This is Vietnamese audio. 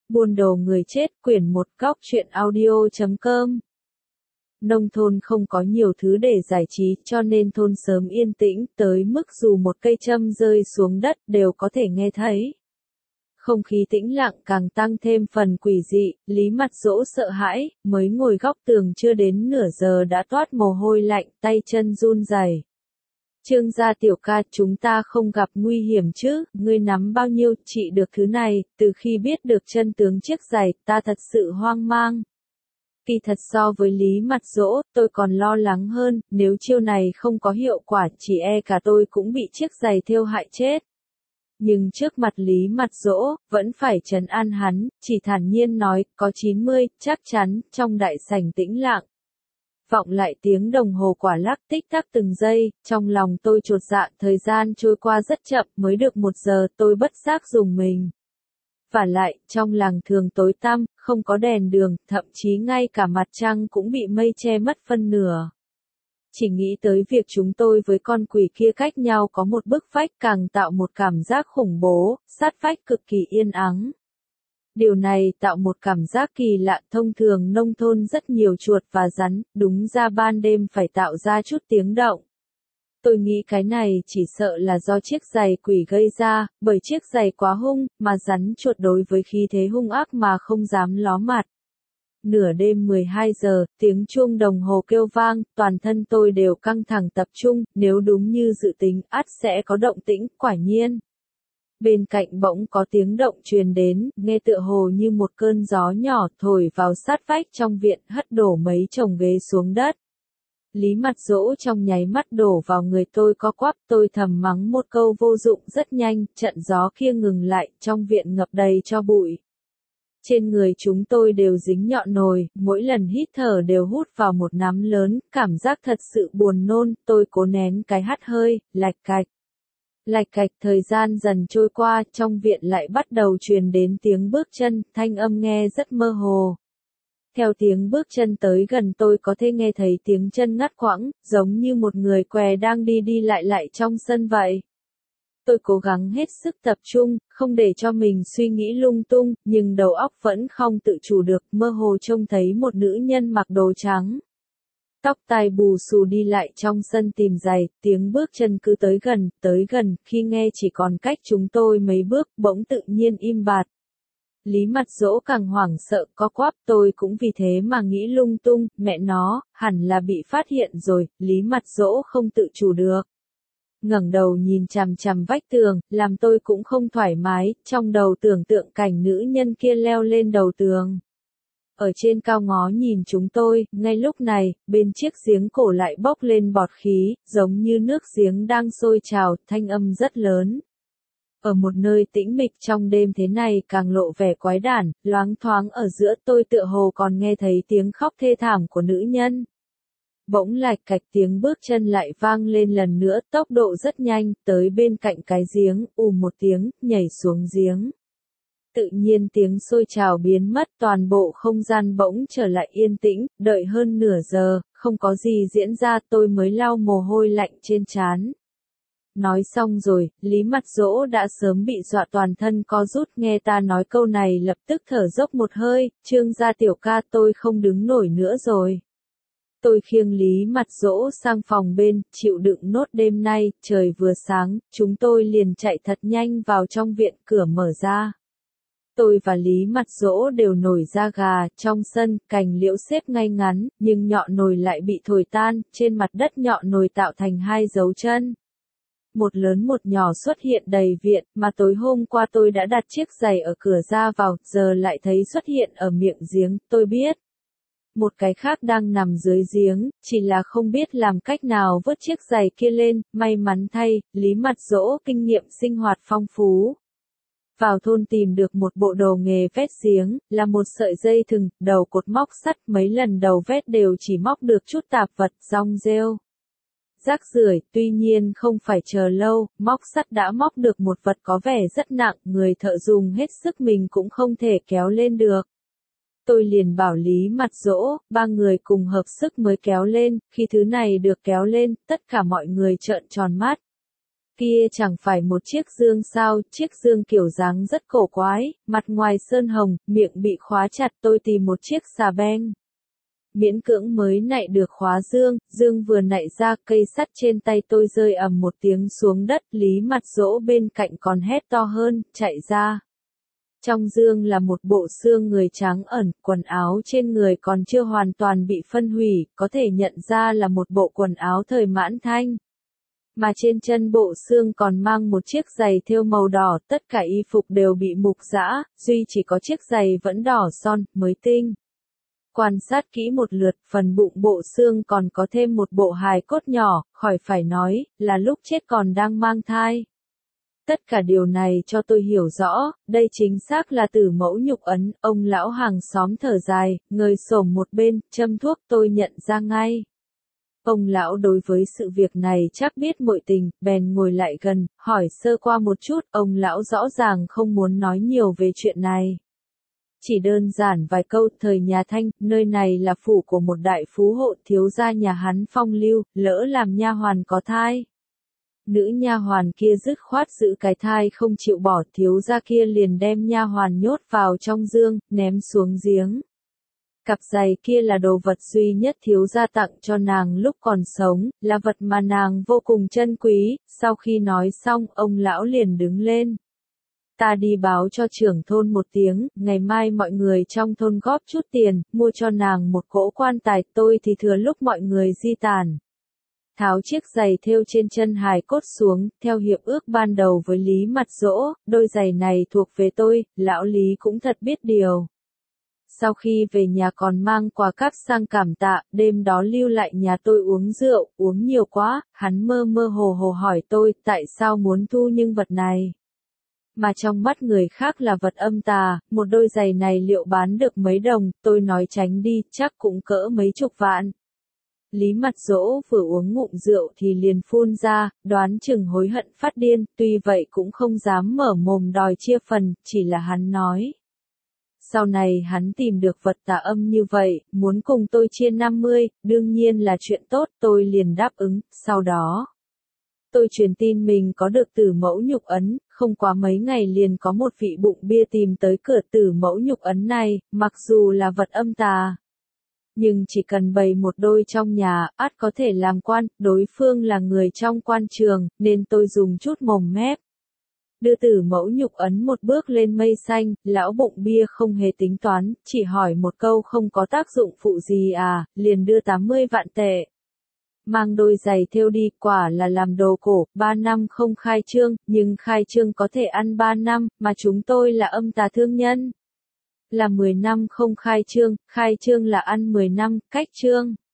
Buôn đồ người chết, quyển 1 góc truyện audio.com. Nông thôn không có nhiều thứ để giải trí cho nên thôn sớm yên tĩnh tới mức dù một cây châm rơi xuống đất đều có thể nghe thấy. Không khí tĩnh lặng càng tăng thêm phần quỷ dị, Lý Mặt Dỗ sợ hãi, mới ngồi góc tường chưa đến nửa giờ đã toát mồ hôi lạnh, tay chân run rẩy. Trương gia tiểu ca, chúng ta không gặp nguy hiểm chứ, ngươi nắm bao nhiêu, trị được thứ này, từ khi biết được chân tướng chiếc giày, ta thật sự hoang mang. Kỳ thật so với Lý Mặt Dỗ, tôi còn lo lắng hơn, nếu chiêu này không có hiệu quả, chỉ e cả tôi cũng bị chiếc giày thêu hại chết. Nhưng trước mặt Lý Mặt Dỗ, vẫn phải trấn an hắn, chỉ thản nhiên nói, có 90, chắc chắn, trong đại sảnh tĩnh lặng. Vọng lại tiếng đồng hồ quả lắc tích tắc từng giây, trong lòng tôi chột dạ, thời gian trôi qua rất chậm, mới được 1 giờ, tôi bất giác rùng mình. Vả lại, trong làng thường tối tăm, không có đèn đường, thậm chí ngay cả mặt trăng cũng bị mây che mất phân nửa. Chỉ nghĩ tới việc chúng tôi với con quỷ kia cách nhau có một bức vách càng tạo một cảm giác khủng bố, sát vách cực kỳ yên ắng. Điều này tạo một cảm giác kỳ lạ, thông thường nông thôn rất nhiều chuột và rắn, đúng ra ban đêm phải tạo ra chút tiếng động. Tôi nghĩ cái này chỉ sợ là do chiếc giày quỷ gây ra, bởi chiếc giày quá hung, mà rắn chuột đối với khí thế hung ác mà không dám ló mặt. Nửa đêm 12 giờ, tiếng chuông đồng hồ kêu vang, toàn thân tôi đều căng thẳng tập trung, nếu đúng như dự tính, ắt sẽ có động tĩnh, quả nhiên. Bên cạnh bỗng có tiếng động truyền đến, nghe tựa hồ như một cơn gió nhỏ thổi vào sát vách trong viện, hất đổ mấy chồng ghế xuống đất. Lý Mặt Dỗ trong nháy mắt đổ vào người tôi co quắp, tôi thầm mắng một câu vô dụng rất nhanh, trận gió kia ngừng lại, trong viện ngập đầy tro bụi. Trên người chúng tôi đều dính nhọn nồi, mỗi lần hít thở đều hút vào một nắm lớn, cảm giác thật sự buồn nôn, tôi cố nén cái hắt hơi, lạch cạch. Lạch cạch, thời gian dần trôi qua, trong viện lại bắt đầu truyền đến tiếng bước chân, thanh âm nghe rất mơ hồ. Theo tiếng bước chân tới gần tôi có thể nghe thấy tiếng chân ngắt quãng, giống như một người què đang đi đi lại trong sân vậy. Tôi cố gắng hết sức tập trung, không để cho mình suy nghĩ lung tung, nhưng đầu óc vẫn không tự chủ được, mơ hồ trông thấy một nữ nhân mặc đồ trắng. Tóc tai bù xù đi lại trong sân tìm giày, tiếng bước chân cứ tới gần, khi nghe chỉ còn cách chúng tôi mấy bước, bỗng tự nhiên im bặt. Lý Mặt Dỗ càng hoảng sợ, co quắp, tôi cũng vì thế mà nghĩ lung tung, mẹ nó, hẳn là bị phát hiện rồi, Lý Mặt Dỗ không tự chủ được. Ngẩng đầu nhìn chằm chằm vách tường, làm tôi cũng không thoải mái, trong đầu tưởng tượng cảnh nữ nhân kia leo lên đầu tường. Ở trên cao ngó nhìn chúng tôi, ngay lúc này, bên chiếc giếng cổ lại bốc lên bọt khí, giống như nước giếng đang sôi trào, thanh âm rất lớn. Ở một nơi tĩnh mịch trong đêm thế này càng lộ vẻ quái đản, loáng thoáng ở giữa tôi tựa hồ còn nghe thấy tiếng khóc thê thảm của nữ nhân. Bỗng lạch cạch tiếng bước chân lại vang lên lần nữa, tốc độ rất nhanh, tới bên cạnh cái giếng, một tiếng, nhảy xuống giếng. Tự nhiên tiếng sôi trào biến mất, toàn bộ không gian bỗng trở lại yên tĩnh, đợi hơn nửa giờ, không có gì diễn ra tôi mới lau mồ hôi lạnh trên trán. Nói xong rồi, Lý Mặt Dỗ đã sớm bị dọa toàn thân co rút, nghe ta nói câu này lập tức thở dốc một hơi, Trương gia tiểu ca, tôi không đứng nổi nữa rồi. Tôi khiêng Lý Mặt Dỗ sang phòng bên, chịu đựng nốt đêm nay, trời vừa sáng, chúng tôi liền chạy thật nhanh vào trong viện, cửa mở ra. Tôi và Lý Mặt Dỗ đều nổi da gà, trong sân, cành liễu xếp ngay ngắn, nhưng nhọn nồi lại bị thổi tan, trên mặt đất nhọn nồi tạo thành 2 dấu chân. Một lớn một nhỏ xuất hiện đầy viện, mà tối hôm qua tôi đã đặt chiếc giày ở cửa ra vào, giờ lại thấy xuất hiện ở miệng giếng, tôi biết. Một cái khác đang nằm dưới giếng, chỉ là không biết làm cách nào vớt chiếc giày kia lên, may mắn thay, Lý Mặt Dỗ kinh nghiệm sinh hoạt phong phú. Vào thôn tìm được một bộ đồ nghề vét giếng, là một sợi dây thừng, đầu cột móc sắt, mấy lần đầu vét đều chỉ móc được chút tạp vật, rong rêu. Rác rưởi, tuy nhiên không phải chờ lâu, móc sắt đã móc được một vật có vẻ rất nặng, người thợ dùng hết sức mình cũng không thể kéo lên được. Tôi liền bảo Lý Mặt Dỗ, 3 người cùng hợp sức mới kéo lên, khi thứ này được kéo lên, tất cả mọi người trợn tròn mắt. Kia chẳng phải một chiếc dương sao, chiếc dương kiểu dáng rất cổ quái, mặt ngoài sơn hồng, miệng bị khóa chặt. Tôi tìm một chiếc xà beng. Miễn cưỡng mới nạy được khóa dương, dương vừa nạy ra cây sắt trên tay tôi rơi ầm một tiếng xuống đất, Lý Mặt Dỗ bên cạnh còn hét to hơn, chạy ra. Trong dương là một bộ xương người trắng ẩn, quần áo trên người còn chưa hoàn toàn bị phân hủy, có thể nhận ra là một bộ quần áo thời Mãn Thanh. Mà trên chân bộ xương còn mang một chiếc giày thêu màu đỏ, tất cả y phục đều bị mục rã, duy chỉ có chiếc giày vẫn đỏ son, mới tinh. Quan sát kỹ một lượt, phần bụng bộ xương còn có thêm một bộ hài cốt nhỏ, khỏi phải nói, là lúc chết còn đang mang thai. Tất cả điều này cho tôi hiểu rõ, đây chính xác là tử mẫu nhục ấn. Ông lão hàng xóm thở dài, ngồi xổm một bên, châm thuốc. Tôi nhận ra ngay. Ông lão đối với sự việc này chắc biết mọi tình, bèn ngồi lại gần, hỏi sơ qua một chút. Ông lão rõ ràng không muốn nói nhiều về chuyện này. Chỉ đơn giản vài câu. Thời nhà Thanh, nơi này là phủ của một đại phú hộ, thiếu gia nhà hắn phong lưu, lỡ làm nha hoàn có thai. Nữ nha hoàn kia dứt khoát giữ cái thai không chịu bỏ, thiếu gia kia liền đem nha hoàn nhốt vào trong dương, ném xuống giếng. Cặp giày kia là đồ vật duy nhất thiếu gia tặng cho nàng lúc còn sống, là vật mà nàng vô cùng trân quý. Sau khi nói xong, ông lão liền đứng lên. Ta đi báo cho trưởng thôn một tiếng, ngày mai mọi người trong thôn góp chút tiền, mua cho nàng một cỗ quan tài. Tôi thì thừa lúc mọi người di tản. Tháo chiếc giày thêu trên chân hài cốt xuống, theo hiệp ước ban đầu với Lý Mặt Dỗ, đôi giày này thuộc về tôi. Lão Lý cũng thật biết điều. Sau khi về nhà còn mang quà cáp sang cảm tạ, đêm đó lưu lại nhà tôi uống rượu, uống nhiều quá, hắn mơ mơ hồ hồ hỏi tôi, tại sao muốn thu những vật này? Mà trong mắt người khác là vật âm tà, một đôi giày này liệu bán được mấy đồng? Tôi nói tránh đi, chắc cũng cỡ mấy chục vạn. Lý Mặt Dỗ vừa uống ngụm rượu thì liền phun ra, đoán chừng hối hận phát điên, tuy vậy cũng không dám mở mồm đòi chia phần, chỉ là hắn nói. Sau này hắn tìm được vật tà âm như vậy, muốn cùng tôi chia 50, đương nhiên là chuyện tốt, tôi liền đáp ứng. Sau đó, tôi truyền tin mình có được tử mẫu nhục ấn, không quá mấy ngày liền có một vị bụng bia tìm tới cửa. Tử mẫu nhục ấn này, mặc dù là vật âm tà, nhưng chỉ cần bày một đôi trong nhà, ắt có thể làm quan. Đối phương là người trong quan trường, nên tôi dùng chút mồm mép. Đưa tử mẫu nhục ấn một bước lên mây xanh. Lão bụng bia không hề tính toán, chỉ hỏi một câu không có tác dụng phụ gì à, liền đưa 80 vạn tệ. Mang đôi giày thêu đi, quả là làm đồ cổ. 3 năm không khai trương, nhưng khai trương có thể ăn 3 năm, mà chúng tôi là âm tà thương nhân. Là 10 năm không khai trương là ăn 10 năm, cách trương.